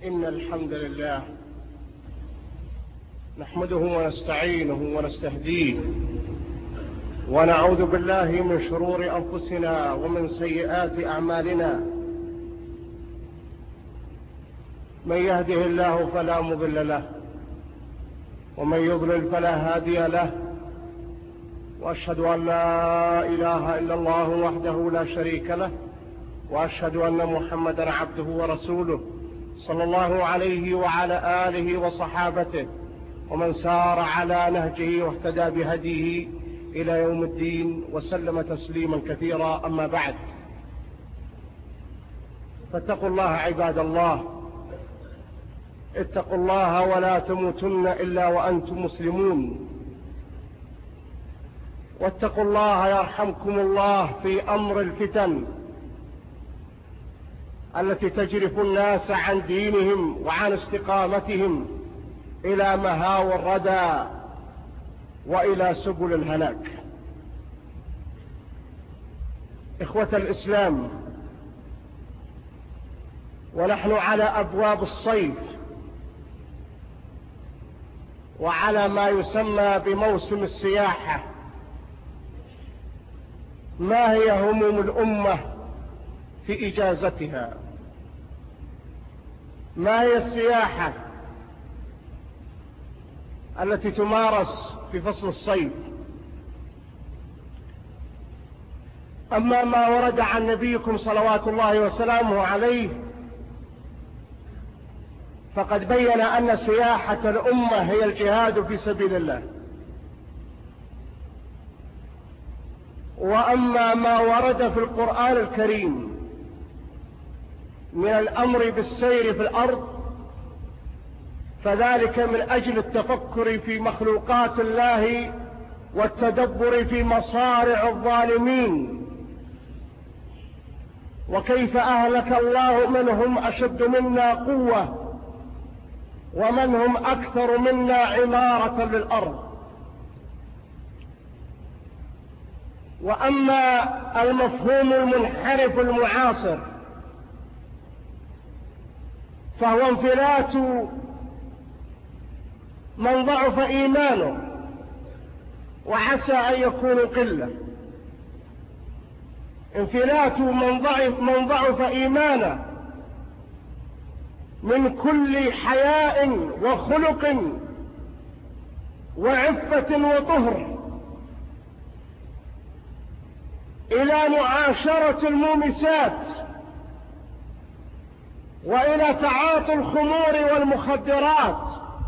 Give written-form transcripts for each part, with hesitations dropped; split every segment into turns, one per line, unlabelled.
إن الحمد لله نحمده ونستعينه ونستهديه ونعوذ بالله من شرور أنفسنا ومن سيئات أعمالنا. من يهده الله فلا مضل له ومن يضلل فلا هادي له، وأشهد أن لا إله إلا الله وحده لا شريك له، وأشهد أن محمدا عبده ورسوله صلى الله عليه وعلى آله وصحابته ومن سار على نهجه واهتدى بهديه إلى يوم الدين وسلم تسليما كثيرا. أما بعد، فاتقوا الله عباد الله، اتقوا الله ولا تموتن إلا وأنتم مسلمون، واتقوا الله يرحمكم الله في أمر الفتن التي تجرف الناس عن دينهم وعن استقامتهم إلى مهاوى الردى وإلى سبل الهلاك. إخوة الإسلام، ونحن على أبواب الصيف وعلى ما يسمى بموسم السياحة، ما هي هموم الأمة في إجازتها؟ ما هي السياحة التي تمارس في فصل الصيف؟ أما ما ورد عن نبيكم صلوات الله وسلامه عليه فقد بين أن سياحة الأمة هي الجهاد في سبيل الله. وأما ما ورد في القرآن الكريم من الأمر بالسير في الأرض فذلك من أجل التفكر في مخلوقات الله والتدبر في مصارع الظالمين، وكيف أهلك الله من هم أشد منا قوة ومن هم أكثر منا عمارة للأرض. وأما المفهوم المنحرف المعاصر فهو انفلات من ضعف إيمانه وعسى أن يكون قلة، انفلات من ضعف إيمانه من كل حياء وخلق وعفة وطهر إلى معاشرة المومسات وإلى تعاطي الخمور والمخدرات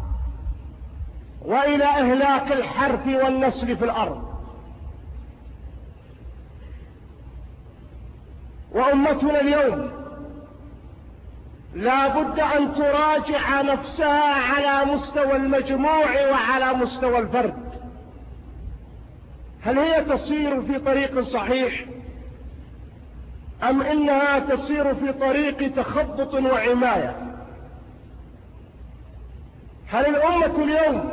وإلى إهلاك الحرث والنسل في الأرض. وأمتنا اليوم لا بد أن تراجع نفسها على مستوى المجموع وعلى مستوى الفرد. هل هي تسير في طريق صحيح أم إنها تسير في طريق تخبط وعماية؟ هل الأمة اليوم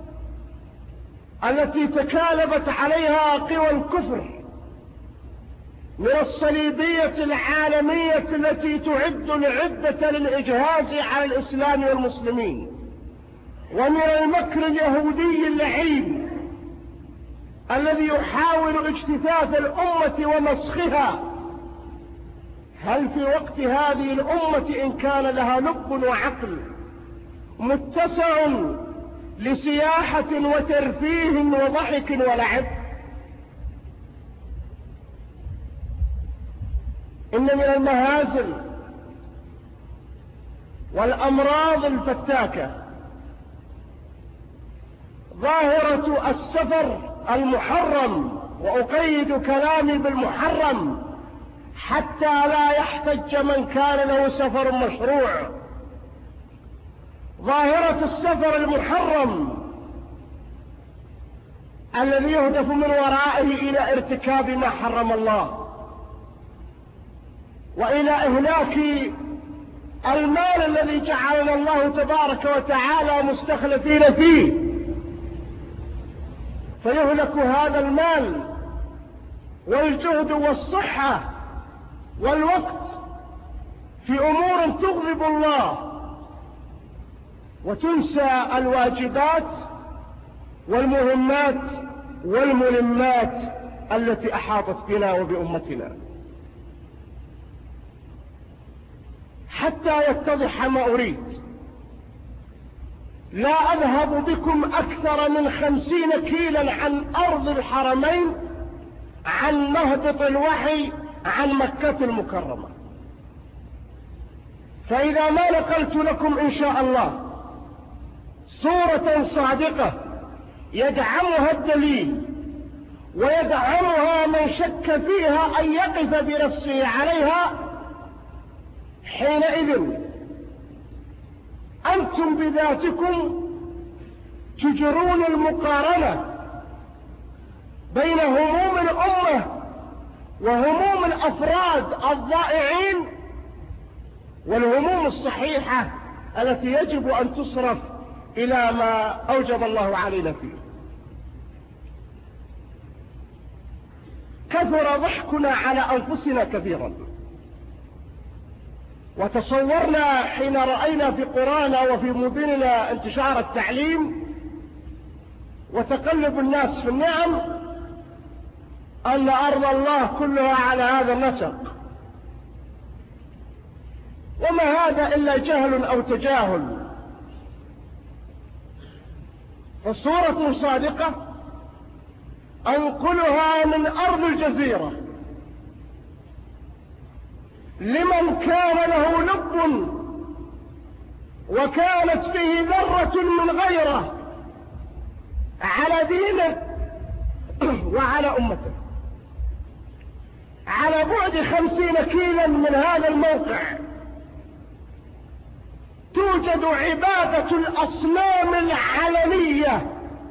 التي تكالبت عليها قوى الكفر من الصليبية العالمية التي تعد العدة للإجهاز على الإسلام والمسلمين، ومن المكر اليهودي اللعين الذي يحاول اجتثاث الأمة ومسخها، هل في وقت هذه الأمة إن كان لها لب وعقل متسع لسياحة وترفيه وضحك ولعب؟ إن من المهازل والأمراض الفتاكة ظاهرة السفر المحرم، وأقيد كلامي بالمحرم حتى لا يحتج من كان له سفر مشروع. ظاهرة السفر المحرم الذي يهدف من ورائه إلى ارتكاب ما حرم الله وإلى إهلاك المال الذي جعلنا الله تبارك وتعالى مستخلفين فيه، فيهلك هذا المال والجهد والصحة والوقت في أمور تغضب الله وتنسى الواجبات والمهمات والملمات التي أحاطت بنا وبأمتنا. حتى يتضح ما أريد، لا أذهب بكم أكثر من 50 كيلا عن أرض الحرمين، عن مهبط الوحي، عن مكة المكرمة. فإذا ما نقلت لكم إن شاء الله صورة صادقة يدعمها الدليل ويدعمها من شك فيها أن يقف بنفسه عليها، حينئذ أنتم بذاتكم تجرون المقارنة بين هموم الأمة وهموم الأفراد الضائعين والهموم الصحيحة التي يجب أن تصرف إلى ما أوجب الله علينا فيه. كثر ضحكنا على أنفسنا كثيرا، وتصورنا حين رأينا في قرانا وفي مدننا انتشار التعليم وتقلب الناس في النعم أن أرض الله كلها على هذا النسق، وما هذا إلا جهل أو تجاهل. فالصورة صادقة أنقلها من أرض الجزيرة لمن كان له لب وكانت فيه ذرة من غيره على دينه وعلى أمته، على بعد 50 كيلا من هذا الموقع توجد عبادة الأصنام العلنية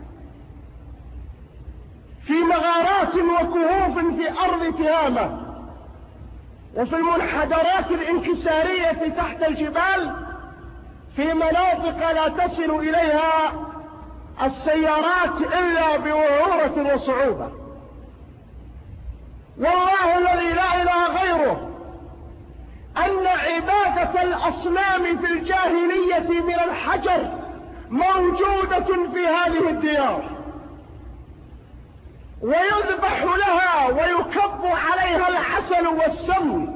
في مغارات وكهوف في أرض تهامة، وفي المنحدرات الانكسارية تحت الجبال، في مناطق لا تصل إليها السيارات إلا بوعورة وصعوبة. والله الذي لا إله غيره أن عبادة الأصنام في الجاهلية من الحجر موجودة في هذه الديار، ويذبح لها ويكب عليها العسل والسم.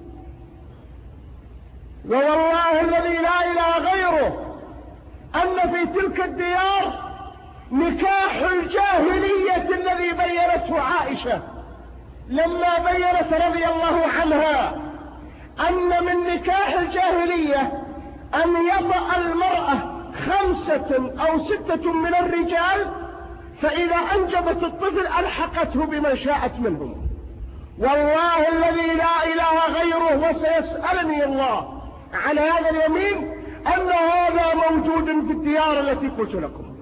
ووالله الذي لا إله غيره أن في تلك الديار نكاح الجاهلية الذي بينته عائشة لما بينت رضي الله عنها أن من نكاح الجاهلية أن يطأ المرأة 5 أو 6 من الرجال، فإذا أنجبت الطفل ألحقته بمن شاءت منهم. والله الذي لا إله غيره وسيسألني الله عن هذا اليمين أن هذا موجود في الديار التي قلت لكم.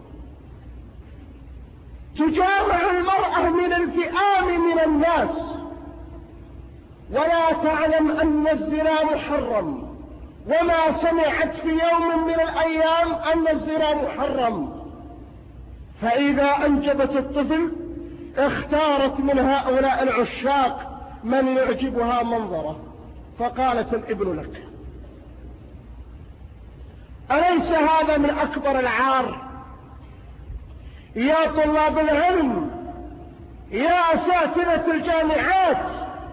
تجامع المرأة من الفئام من الناس ولا تعلم أن الزنا محرم، وما سمعت في يوم من الأيام أن الزنا محرم. فإذا أنجبت الطفل اختارت من هؤلاء العشاق من يعجبها منظره فقالت الابن لك. أليس هذا من أكبر العار؟ يا طلاب العلم، يا أساتذة الجامعات،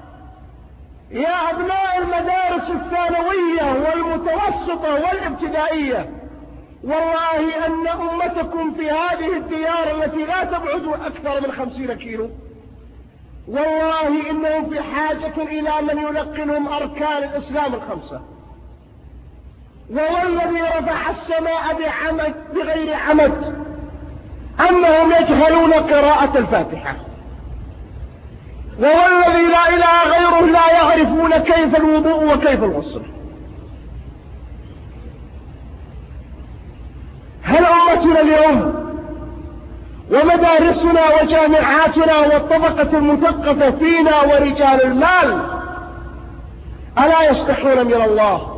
يا أبناء المدارس الثانوية والمتوسطة والابتدائية، والله أن أمتكم في هذه الديار التي لا تبعد أكثر من 50 كيلو، والله إنهم في حاجة إلى من يلقنهم أركان الإسلام 5. والذي رفع السماء بغير عمد أنهم يجهلون قراءة الفاتحة، والذي لا إله غيره لا يعرفون كيف الوضوء وكيف الغسل. هل أمتنا اليوم ومدارسنا وجامعاتنا والطبقة المثقفة فينا ورجال المال ألا يستحون من الله؟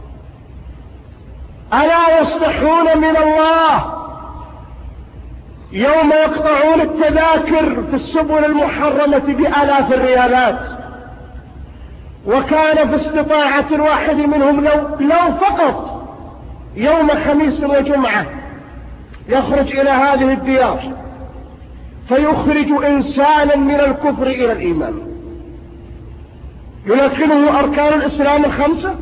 ألا يستحون من الله يوم يقطعون التذاكر في السبل المحرمة بآلاف الريالات؟ وكان في استطاعة الواحد منهم لو فقط يوم خميس وجمعة يخرج إلى هذه الديار فيخرج إنسانا من الكفر إلى الإيمان، يلقنه أركان الإسلام الخمسة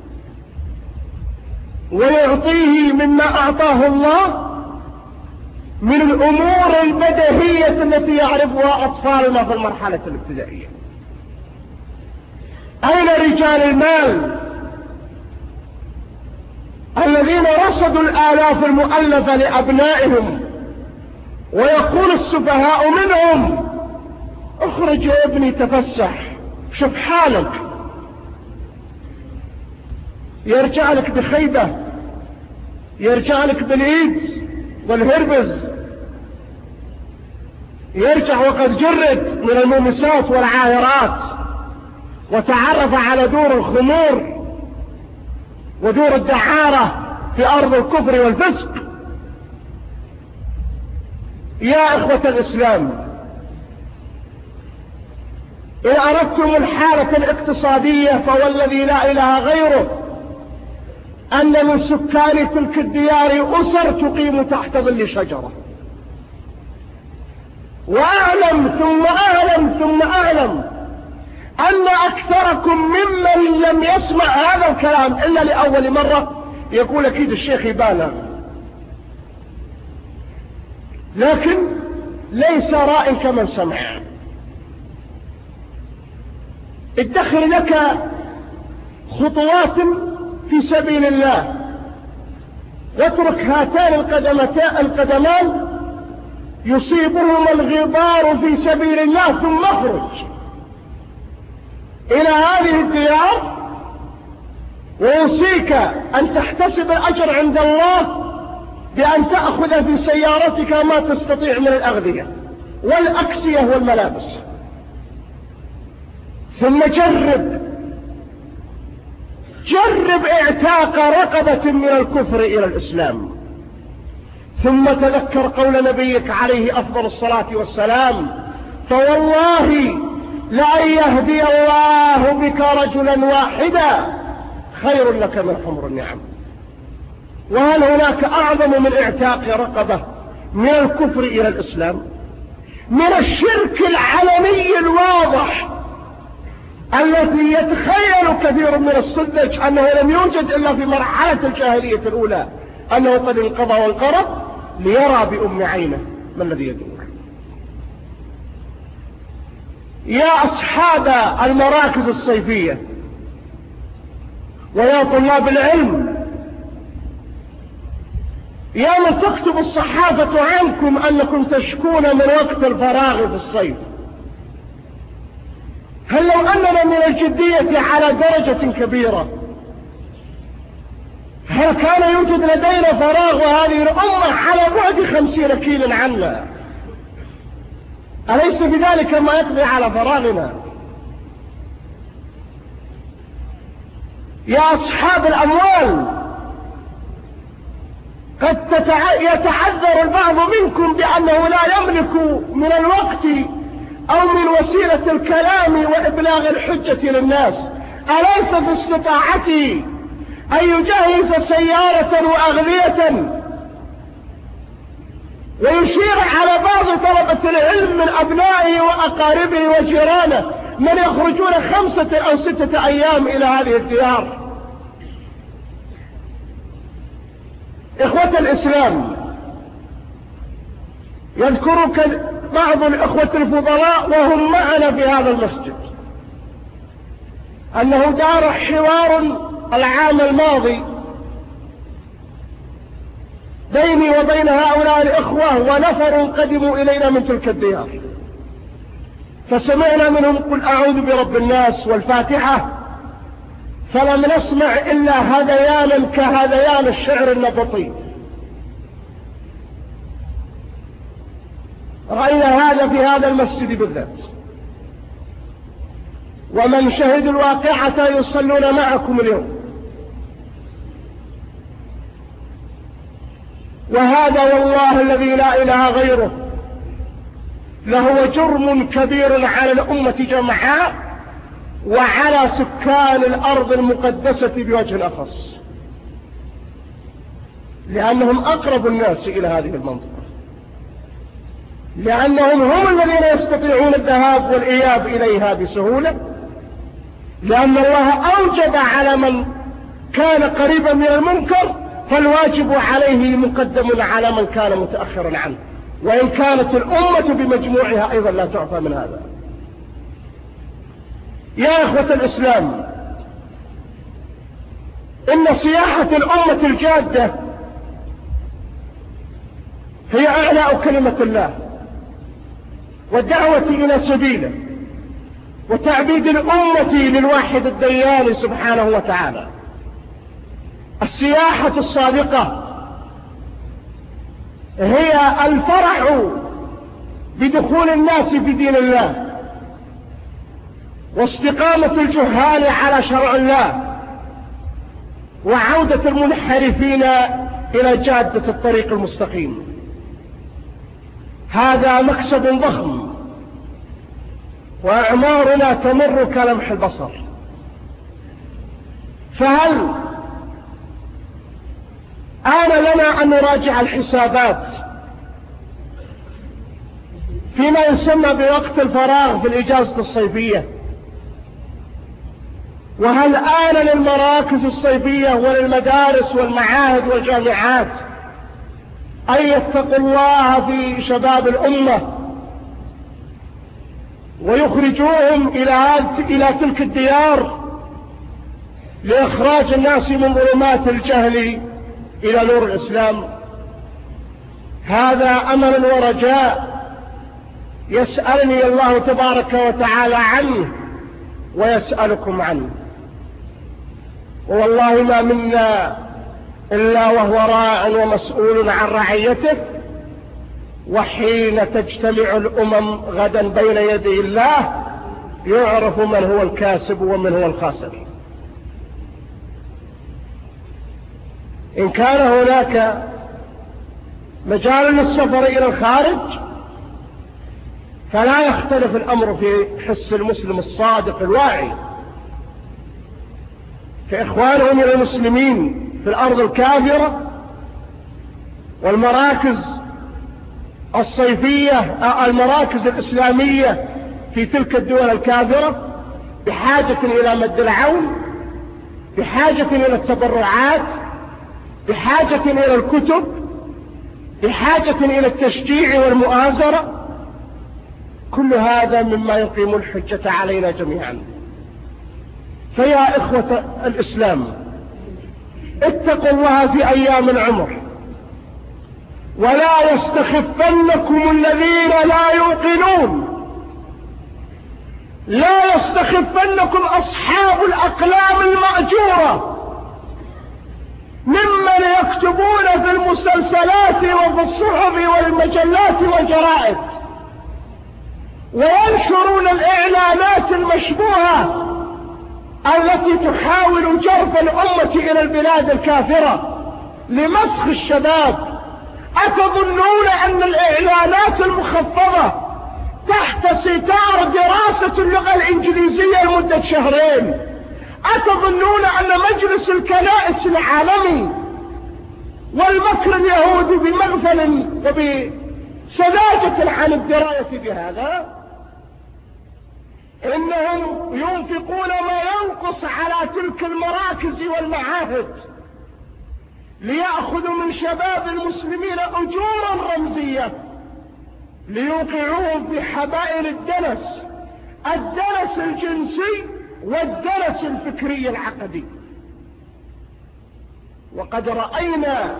ويعطيه مما أعطاه الله من الأمور البديهية التي يعرفها أطفالنا في المرحلة الابتدائية. أين رجال المال الذين رصدوا الآلاف المؤلفة لأبنائهم ويقول السفهاء منهم اخرج يا ابني تفسح شوف حالك، يرجع لك بخيبة، يرجع لك بالإيد والهربز، يرجع وقد جرد من المومسات والعاهرات وتعرف على دور الخمور ودور الدعارة في أرض الكفر والفسق. يا إخوة الإسلام، إن أردتم الحالة الاقتصادية فوالذي لا إله غيره أن من سكان تلك الديار أسر تقيم تحت ظل شجرة. وأعلم ثم أعلم ثم أعلم أن أكثركم ممن لم يسمع هذا الكلام إلا لأول مرة يقول أكيد الشيخ يبالغ، لكن ليس راء كمن سمع. ادخر لك خطوات في سبيل الله واترك هاتان القدمان يصيبهما الغبار في سبيل الله ثم اخرج إلى هذه الديار، وأوصيك أن تحتسب الأجر عند الله بأن تأخذ في سيارتك ما تستطيع من الأغذية والأكسية والملابس، ثم جرب اعتاق رقبة من الكفر إلى الإسلام، ثم تذكر قول نبيك عليه أفضل الصلاة والسلام فوالله لأن يهدي الله بك رجلا واحدا خير لك من حمر النعم. وهل هناك أعظم من اعتاق رقبة من الكفر إلى الإسلام؟ من الشرك العلني الواضح الذي يتخيل كثير من الصدج أنه لم يوجد إلا في مرحلة الجاهلية الأولى، أنه قد انقضى وانقرض ليرى بأم عينه ما الذي يدور. يا أصحاب المراكز الصيفية ويا طلاب العلم، يا من تكتب الصحافة عنكم أنكم تشكون من وقت الفراغ في الصيف، هل لو أننا من الجدية على درجة كبيرة هل كان يوجد لدينا فراغ وهذه الأمة على بعد 50 كيلا عنا؟ أليس بذلك ما يقضي على فراغنا؟ يا أصحاب الأموال، قد يتعذر البعض منكم بأنه لا يملك من الوقت أو من وسيلة الكلام وإبلاغ الحجة للناس، أليس في استطاعته أن يجهز سيارة وأغذية ويشير على بعض طلبة العلم من أبنائه وأقاربه وجيرانه من يخرجون 5 أو 6 أيام إلى هذه الديار؟ إخوة الإسلام، يذكرك بعض الإخوة الفضلاء وهم معنا في هذا المسجد أنه دار حوار العام الماضي بيني وبين هؤلاء الإخوة ونفر قدموا إلينا من تلك الديار، فسمعنا منهم قل أعوذ برب الناس والفاتحة، فلم نسمع إلا هذيانا كهذيان الشعر النبطي. رأينا هذا في هذا المسجد بالذات، ومن شهدوا الواقعة يصلون معكم اليوم. وهذا والله الذي لا إله غيره لهو جرم كبير على الأمة جمعاء وعلى سكان الأرض المقدسة بوجه أخص. لأنهم أقرب الناس إلى هذه المنطقة، لأنهم هم الذين يستطيعون الذهاب والإياب إليها بسهولة، لأن الله أوجب على من كان قريبا من المنكر، فالواجب عليه مقدم على من كان متأخرا عنه، وإن كانت الأمة بمجموعها أيضا لا تعفى من هذا. يا إخوة الإسلام، إن سياحة الأمة الجادة هي إعلاء كلمة الله والدعوة إلى سبيله وتعبيد الأمة للواحد الديان سبحانه وتعالى. السياحة الصادقة هي الفرح بدخول الناس في دين الله واستقامة الجهال على شرع الله وعودة المنحرفين إلى جادة الطريق المستقيم. هذا مكسب ضخم، وأعمارنا تمر كلمح البصر. فهل آن لنا أن نراجع الحسابات فيما يسمى بوقت الفراغ في الإجازة الصيفية؟ وهل آن للمراكز الصيفية وللمدارس والمعاهد والجامعات أن يتقوا الله في شباب الأمة ويخرجوهم إلى تلك الديار لإخراج الناس من ظلمات الجهل إلى نور الإسلام؟ هذا أمل ورجاء يسألني الله تبارك وتعالى عنه ويسألكم عنه. والله ما منا إلا وهو راع ومسؤول عن رعيته، وحين تجتمع الأمم غدا بين يدي الله يعرف من هو الكاسب ومن هو الخاسر. إن كان هناك مجال للسفر إلى الخارج فلا يختلف الأمر في حس المسلم الصادق الواعي كإخوانهم من المسلمين في الأرض الكافرة والمراكز الصيفية المراكز الإسلامية في تلك الدول الكافرة، بحاجة إلى مد العون، بحاجة إلى التبرعات، بحاجة إلى الكتب، بحاجة إلى التشجيع والمؤازرة. كل هذا مما يقيم الحجة علينا جميعا. فيا إخوة الإسلام، اتقوا الله في أيام العمر، ولا يستخفنكم الذين لا يوقنون، لا يستخفنكم أصحاب الأقلام المأجورة ممن يكتبون في المسلسلات وفي الصحف والمجلات والجرائد وينشرون الإعلانات المشبوهة التي تحاول جرف الأمة إلى البلاد الكافرة لمسخ الشباب. أتظنون أن الإعلانات المخفضة تحت ستار دراسة اللغة الإنجليزية لمدة شهرين، أتظنون أن مجلس الكنائس العالمي والمكر اليهودي بمغفل وبسذاجة عن الدراية بهذا؟ إنهم ينفقون ما ينقص على تلك المراكز والمعاهد ليأخذوا من شباب المسلمين أجورا رمزية ليوقعوهم في حبائل الدنس الجنسي والدنس الفكري العقدي. وقد رأينا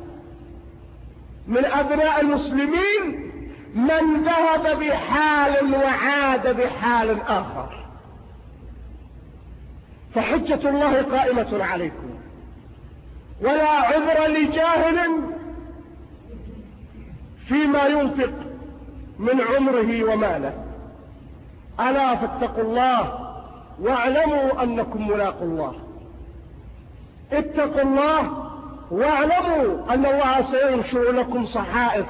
من أبناء المسلمين من ذهب بحال وعاد بحال آخر. فحجة الله قائمة عليكم، ولا عذر لجاهل فيما ينفق من عمره وماله. ألا فاتقوا الله واعلموا أنكم ملاقوا الله. اتقوا الله واعلموا أن الله سينشر لكم صحائف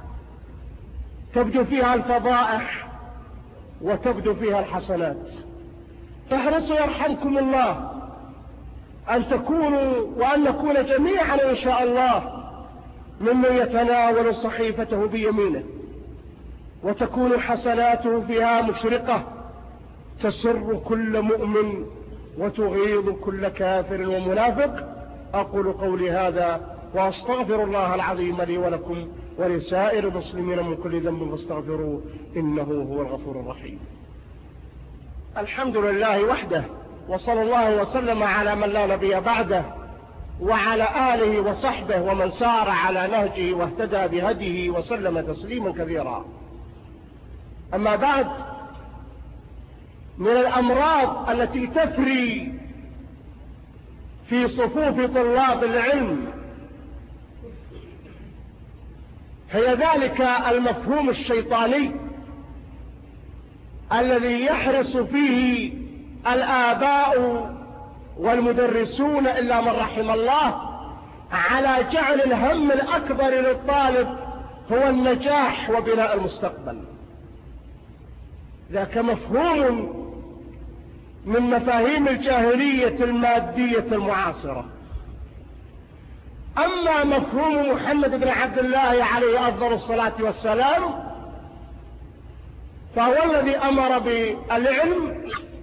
تبدو فيها الفضائح وتبدو فيها الحسنات. فاحرصوا يرحمكم الله أن تكونوا وأن نكون جميعا إن شاء الله ممن يتناول صحيفته بيمينه وتكون حسناته فيها مشرقة تسر كل مؤمن وتغيظ كل كافر ومنافق. أقول قولي هذا وأستغفر الله العظيم لي ولكم ولسائر المسلمين من كل ذنب فاستغفروه إنه هو الغفور الرحيم. الحمد لله وحده، وصلى الله وسلم على من لا نبي بعده وعلى آله وصحبه ومن سار على نهجه واهتدى بهديه وسلم تسليما كثيرا. أما بعد، من الأمراض التي تفري في صفوف طلاب العلم هي ذلك المفهوم الشيطاني الذي يحرص فيه الآباء والمدرسون إلا من رحم الله على جعل الهم الأكبر للطالب هو النجاح وبناء المستقبل. ذاك مفهوم من مفاهيم الجاهلية المادية المعاصرة. أما مفهوم محمد بن عبد الله عليه أفضل الصلاة والسلام فهو الذي أمر بالعلم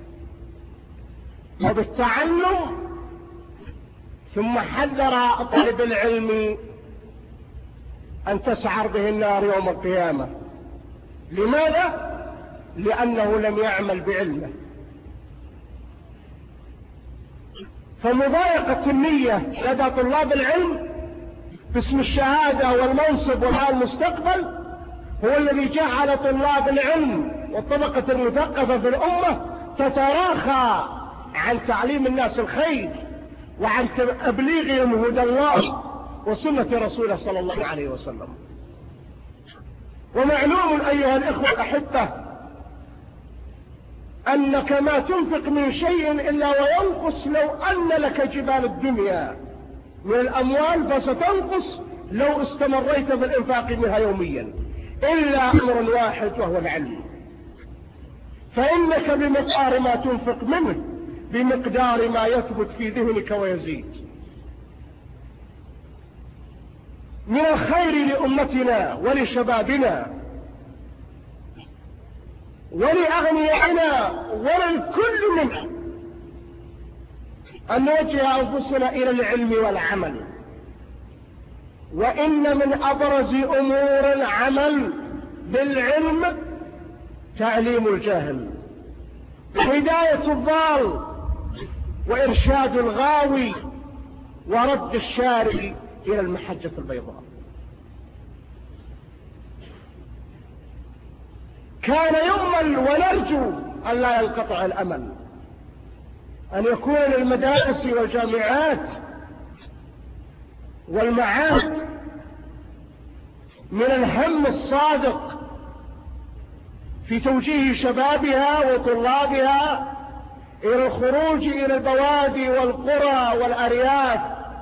وبالتعلم، ثم حذر طالب العلم أن تسعر به النار يوم القيامة. لماذا؟ لأنه لم يعمل بعلمه. فمضايقة النية لدى طلاب العلم باسم الشهادة والمنصب والمستقبل هو الذي جعل طلاب العلم والطبقة المثقفة في الأمة تتراخى عن تعليم الناس الخير وعن تبليغهم هدى الله وسنة رسوله صلى الله عليه وسلم. ومعلوم أيها الإخوة الأحبة أنك ما تنفق من شيء إلا وينقص لو أن لك جبال الدنيا من الأموال، فستنقص لو استمريت في الإنفاق منها يوميا، إلا أمر واحد وهو العلم. فإنك بمقدار ما تنفق منه بمقدار ما يثبت في ذهنك ويزيد. من الخير لأمتنا ولشبابنا ولأغنيائنا وللكل منه أن نوجه أنفسنا إلى العلم والعمل. وإن من أبرز أمور العمل بالعلم تعليم الجاهل، هداية الضال، وإرشاد الغاوي، ورد الشارع إلى المحجة البيضاء. كان يؤمل ونرجو أن لا ينقطع الأمل أن يكون للمدارس والجامعات والمعاهد من الهم الصادق في توجيه شبابها وطلابها إلى الخروج إلى البوادي والقرى والأرياف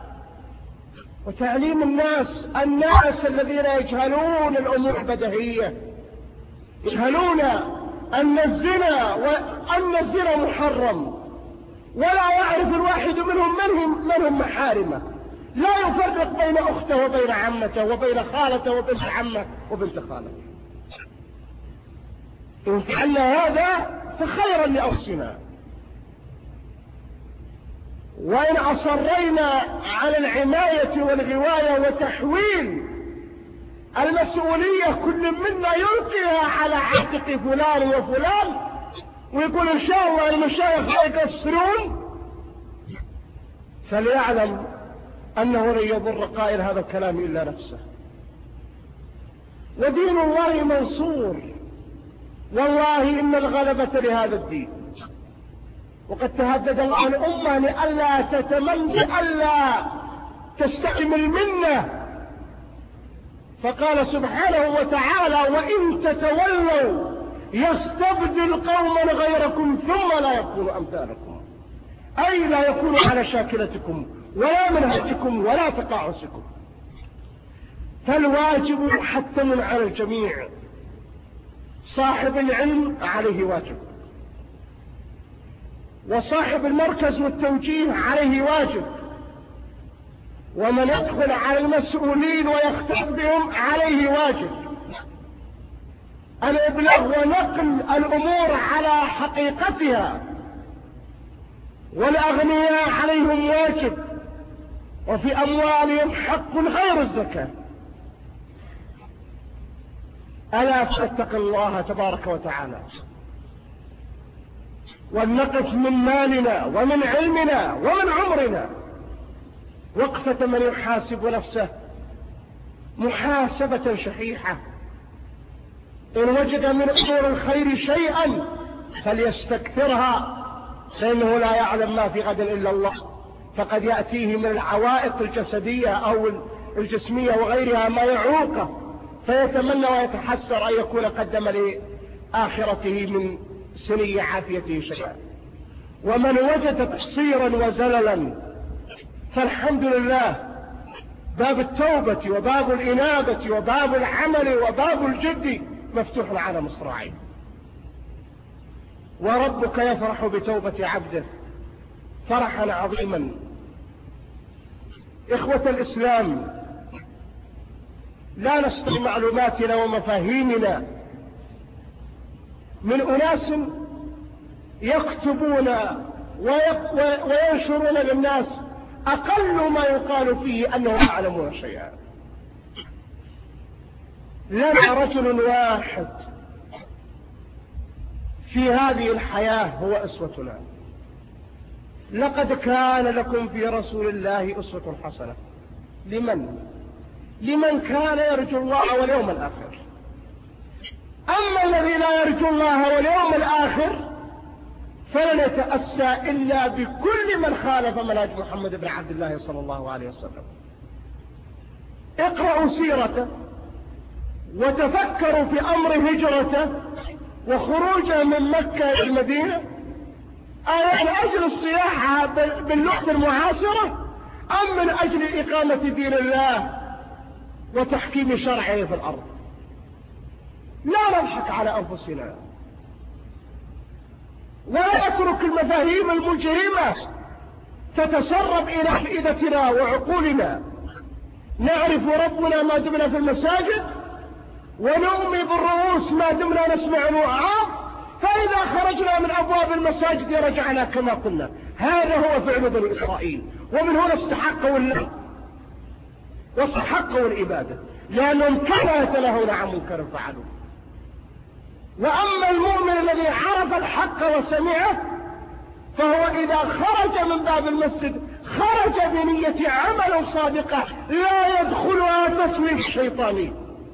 وتعليم الناس الذين يجهلون الأمور البديهية، يجهلون أن الزنا محرم، ولا يعرف الواحد منهم من هم محارمه، لا يفرق بين أخته وبين عمته وبين خالته وبنت عمه وبنت خالته. إن فعلنا هذا فخيرا لأنفسنا، وإن أصرينا على العناية والغواية وتحويل المسؤولية كل منا يلقيها على عاتق فلان وفلان ويقول إن شاء الله المشايخ يقصرون، فليعلم أنه لن يضر قائل هذا الكلام إلا نفسه. ودين الله منصور، والله إن الغلبة لهذا الدين. وقد تهدد الله الأمة لألا تستعمل منه، فقال سبحانه وتعالى وإن تتولوا يستبدل قوما غيركم ثم لا يكونوا أمثالكم، أي لا يكونوا على شاكلتكم ولا منهجكم ولا تقاعسكم. فالواجب حتم على الجميع. صاحب العلم عليه واجب، وصاحب المركز والتوجيه عليه واجب، ومن يدخل على المسؤولين ويختلف بهم عليه واجب الإبلاغ ونقل الأمور على حقيقتها، والأغنياء عليهم واجب، وفي أموالهم حق غير الزكاة. ألا فاتق الله تبارك وتعالى، ولنقف من مالنا ومن علمنا ومن عمرنا وقفة من يحاسب نفسه محاسبة شحيحة. إن وجد من أمور الخير شيئا فليستكثرها، فإنه لا يعلم ما في غد إلا الله، فقد يأتيه من العوائق الجسدية أو الجسمية وغيرها ما يعوقه، فيتمنى ويتحسر أن يكون قدم لآخرته من سني عافيته شيئا. ومن وجد تقصيرا وزللا فالحمد لله، باب التوبة وباب الإنابة وباب العمل وباب الجد مفتوح على مصراعيه، وربك يفرح بتوبة عبده فرحا عظيما. إخوة الإسلام، لا نستطيع معلوماتنا ومفاهيمنا من أناس يكتبون وينشرون للناس أقل ما يقال فيه أنهم يعلمون شيئا. لنا رجل واحد في هذه الحياة هو أسوتنا. لقد كان لكم في رسول الله أسوة حسنة. لمن كان يرجو الله واليوم الآخر. أما الذي لا يرجو الله واليوم الآخر فلن يتأسى إلا بكل من خالف منهج محمد بن عبد الله صلى الله عليه وسلم. اقرأوا سيرته وتفكروا في أمر هجرته وخروجه من مكة إلى المدينة، من أجل الصياحة باللغة المعاصرة أم من أجل إقامة دين الله وتحكيم شرعه في الأرض؟ لا نضحك على أنفسنا ولا نترك المفاهيم المجرمة تتسرب إلى أفئدتنا وعقولنا. نعرف ربنا ما دمنا في المساجد، ونؤمن بالرؤوس ما دمنا نسمع الوعاظ، فإذا خرجنا من أبواب المساجد رجعنا كما كنا. هذا هو فعل بني إسرائيل، ومن هنا استحقوا اللعنة واستحقوا الإبادة، لأنهم كانوا يتناهون عن منكر فعلوا. وأما المؤمن الذي عرف الحق وسمعه فهو إذا خرج من باب المسجد خرج بنية عمل صادقة لا يدخلها تسويف شيطاني.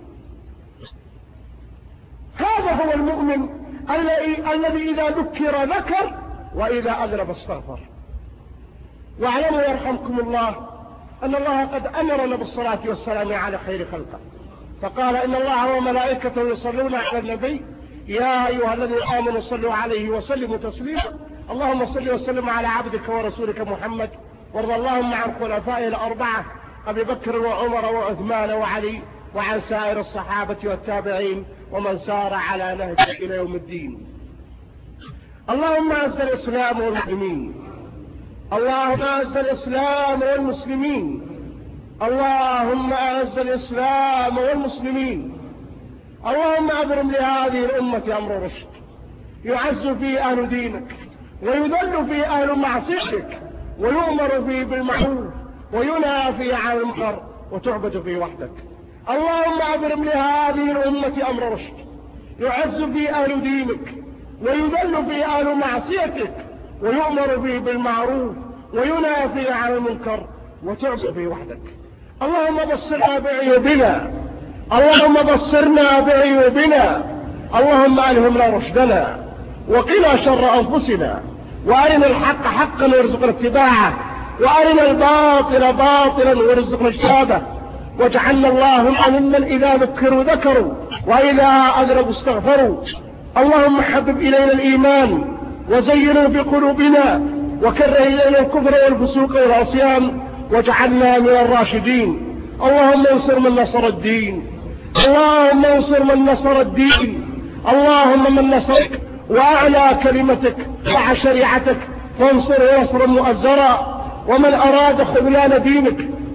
هذا هو المؤمن الذي إذا ذكر ذكر وإذا أذنب استغفر. واعلموا يرحمكم الله أن الله قد أمرنا بالصلاة والسلام على خير خلقه، فقال إن الله وملائكته يصلون على النبي يا أيها الذين آمنوا صلوا عليه وسلموا تسليما. اللهم صل وسلم على عبدك ورسولك محمد، وارض اللهم عن خلفائه الأربعة أبي بكر وعمر وعثمان وعلي، وعن سائر الصحابة والتابعين ومن سار على نهجه إلى يوم الدين. اللهم أعز الإسلام والمسلمين، اللهم أعز الإسلام والمسلمين، اللهم أعز الإسلام والمسلمين. اللهم أبرم لهذه الأمة أمر رشد يعز فيه أهل دينك ويذل فيه أهل معصيتك، ويؤمر فيه بالمعروف وينهى فيه عن المنكر وتعبد فيه وحدك. اللهم أبرم لهذه الأمة أمر رشد يعز فيه أهل دينك ويذل فيه أهل معصيتك، ويؤمر فيه بالمعروف وينهى فيه عن المنكر وتعبد فيه وحدك. اللهم بصرنا بعيوبنا، اللهم بصرنا بعيوبنا، اللهم ألهمنا رشدنا وقنا شر أنفسنا، وأرنا الحق حقا وارزقنا اتباعه، وأرنا الباطل باطلا وارزقنا اجتنابه، واجعلنا اللهم ممن إذا ذكروا ذكروا وإذا أذنبوا استغفروا. اللهم حبب إلينا الإيمان وزينه في قلوبنا، وكره إلينا الكفر والفسوق والعصيان، واجعلنا من الراشدين. اللهم انصر من نصر الدين، اللهم انصر من نصر الدين، اللهم من نصرك وأعلى كلمتك وشريعتك فانصره نصرا مؤزرا، ومن أراد خذلان دينك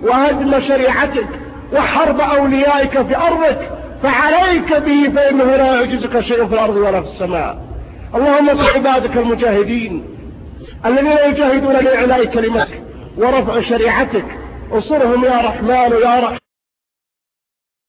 وهدم شريعتك وحرب أوليائك في أرضك، فعليك به فإنه لا يعجزك شيء في الأرض ولا في السماء. اللهم انصر عبادك المجاهدين الذين يجاهدون لإعلاء كلمتك ورفع شريعتك، انصرهم يا رحمن يا رحيم.